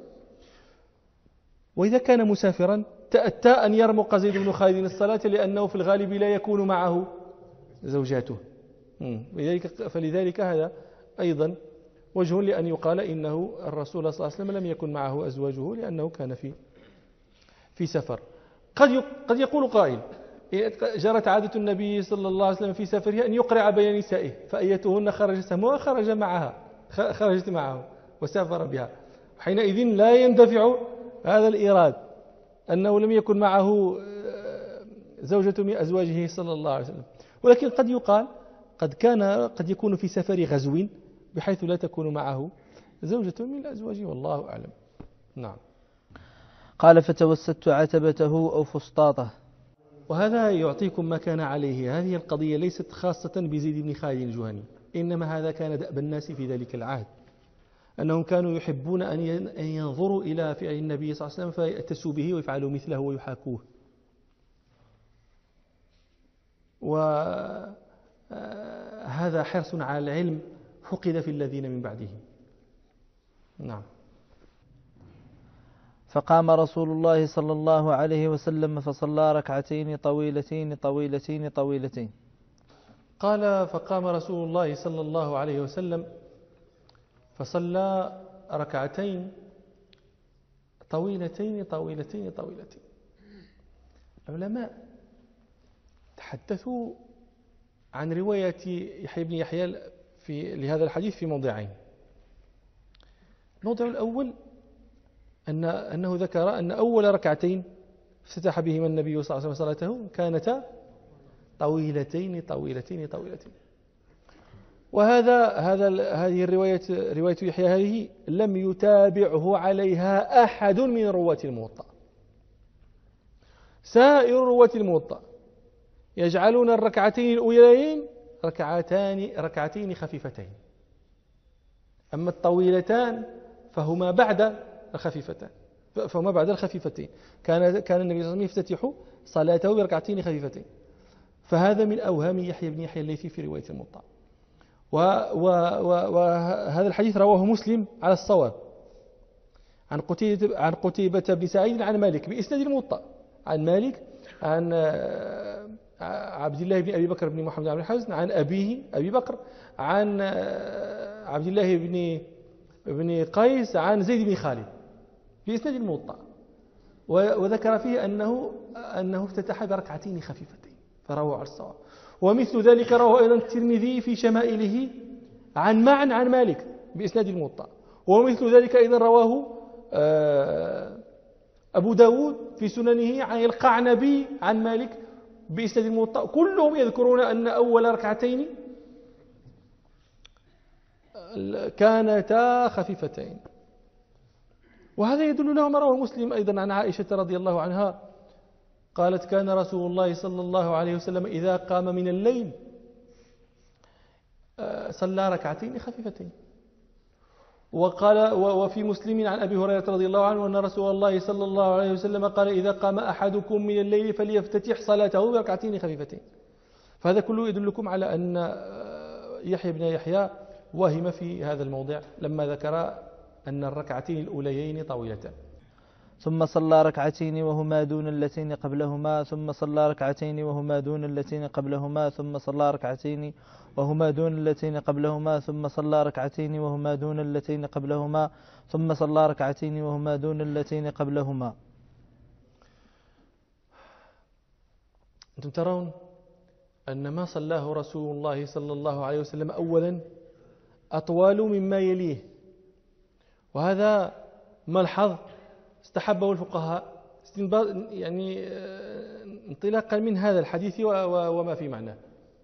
وإذا كان مسافرا تأتى أن يرمق زيد بن خالد الصلاة، لأنه في الغالب لا يكون معه زوجاته. فلذلك هذا أيضا وجه لأن يقال إنه الرسول صلى الله عليه وسلم لم يكن معه أزواجه، لأنه كان في سفر. قد يقول قائل: جرت عادة النبي صلى الله عليه وسلم في سفره أن يقرع بين نسائه، فأيتهن خرج سهمها خرجت معه وسافر بها. حينئذ لا يندفع هذا الإيراد أنه لم يكن معه زوجة من أزواجه صلى الله عليه وسلم. ولكن قد يقال قد يكون في سفر غزو بحيث لا تكون معه زوجة من الأزواج، والله أعلم. نعم. قال: فتوسدت عتبته أو فسطاطه. وهذا يعطيكم ما كان عليه. هذه القضية ليست خاصة بزيد بن خالد الجهني، إنما هذا كان دأب الناس في ذلك العهد، أنهم كانوا يحبون أن ينظروا إلى فعل النبي صلى الله عليه وسلم فيأتسوا به ويفعلوا مثله ويحاكوه. وهذا حرص على العلم فقد في الذين من بعده. نعم. فقام رسول الله صلى الله عليه وسلم فصلى ركعتين طويلتين طويلتين طويلتين. قال فقام رسول الله صلى الله عليه وسلم فصلى ركعتين طويلتين طويلتين طويلتين. العلماء تحدثوا عن رواية يحيى بن يحيى لهذا الحديث في موضعين. الموضع الأول أنه ذكر أن أول ركعتين افتتح بهما النبي صلى الله عليه وسلم صلاته كانتا طويلتين طويلتين طويلتين. هذه الرواية رواية يحيى هذه لم يتابعه عليها أحد من رواة الموطأ. سائر رواة الموطأ يجعلون الركعتين الأوليين ركعتين خفيفتين، أما الطويلتان فهما بعد الخفيفتين. كان النبي صلى الله عليه وسلم يفتتح صلاته بركعتين خفيفتين. فهذا من أوهام يحيى بن يحيى الليثي في رواية الموطأ. وهذا الحديث رواه مسلم على الصواب عن قتيبة بن سعيد عن مالك بإسناد الموطأ، عن مالك عن عبد الله بن أبي بكر بن محمد بن حزن عن أبيه أبي بكر عن عبد الله بن قيس عن زيد بن خالد بإسناد الموطأ، وذكر فيه أنه افتتح بركعتين خفيفتين فرواه على الصواب. ومثل ذلك رواه أيضا الترمذي في شمائله عن معن عن مالك بإسناد الموطأ. ومثل ذلك أيضا رواه أبو داود في سننه عن القعنبي عن مالك بإسناد الموطأ. كلهم يذكرون أن أول ركعتين كانتا خفيفتين. وهذا يدل له ما رواه مسلم أيضا عن عائشة رضي الله عنها قالت كان رسول الله صلى الله عليه وسلم إذا قام من الليل صلى ركعتين خفيفتين. وقال وفي مسلم عن أبي هريرة رضي الله عنه أن رسول الله صلى الله عليه وسلم قال إذا قام أحدكم من الليل فليفتتح صلاته بركعتين خفيفتين. فهذا كله يدلكم على أن يحيى بن يحيى وهم في هذا الموضع لما ذكر أن الركعتين الأوليين طويلتان. ثم صلى ركعتين وهما دون اللتين قبلهما، ثم صلى ركعتين وهما دون اللتين قبلهما، ثم صلى ركعتين وهما دون اللتين قبلهما، ثم صلى ركعتين وهما دون اللتين قبلهما، ثم صلى ركعتين وهما دون اللتين قبلهما. أنتم ترون أن ما صلاه رسول الله صلى الله عليه وسلم أولا أطوال مما يليه، وهذا ملحظ استحبه الفقهاء يعني انطلاقا من هذا الحديث وما في معناه،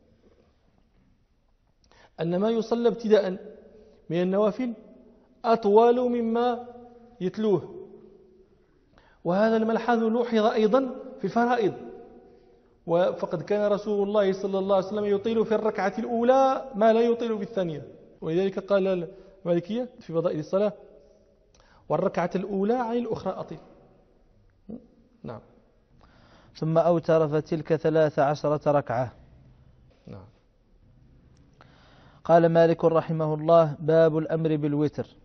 أن ما يصلى ابتداء من النوافل أطوال مما يتلوه. وهذا الملحظ لوحظ أيضا في الفرائض، فقد كان رسول الله صلى الله عليه وسلم يطيل في الركعة الأولى ما لا يطيل في الثانية، ولذلك قال المالكية في فضائل الصلاة والركعة الأولى عن الأخرى أطيل. نعم. ثم أوتر فتلك 13 ركعة. نعم. قال مالك رحمه الله باب الأمر بالوتر.